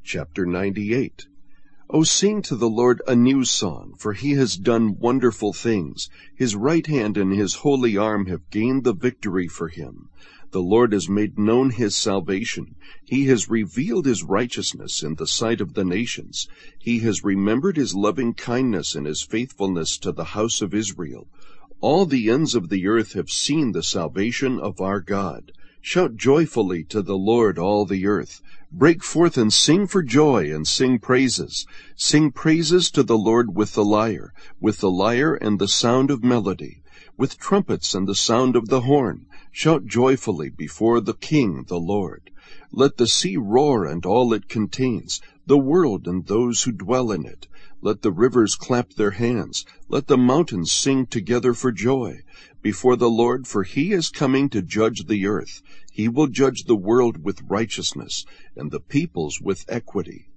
Chapter 98. O sing to the Lord a new song, for he has done wonderful things. His right hand and his holy arm have gained the victory for him. The Lord has made known his salvation. He has revealed his righteousness in the sight of the nations. He has remembered his loving kindness and his faithfulness to the house of Israel. All the ends of the earth have seen the salvation of our God. Shout joyfully to the Lord, all the earth. Break forth and sing for joy and sing praises. Sing praises to the Lord with the lyre and the sound of melody, with trumpets and the sound of the horn. Shout joyfully before the King, the Lord. Let the sea roar and all it contains, the world and those who dwell in it. Let the rivers clap their hands. Let the mountains sing together for joy before the Lord, for he is coming to judge the earth. He will judge the world with righteousness and the peoples with equity.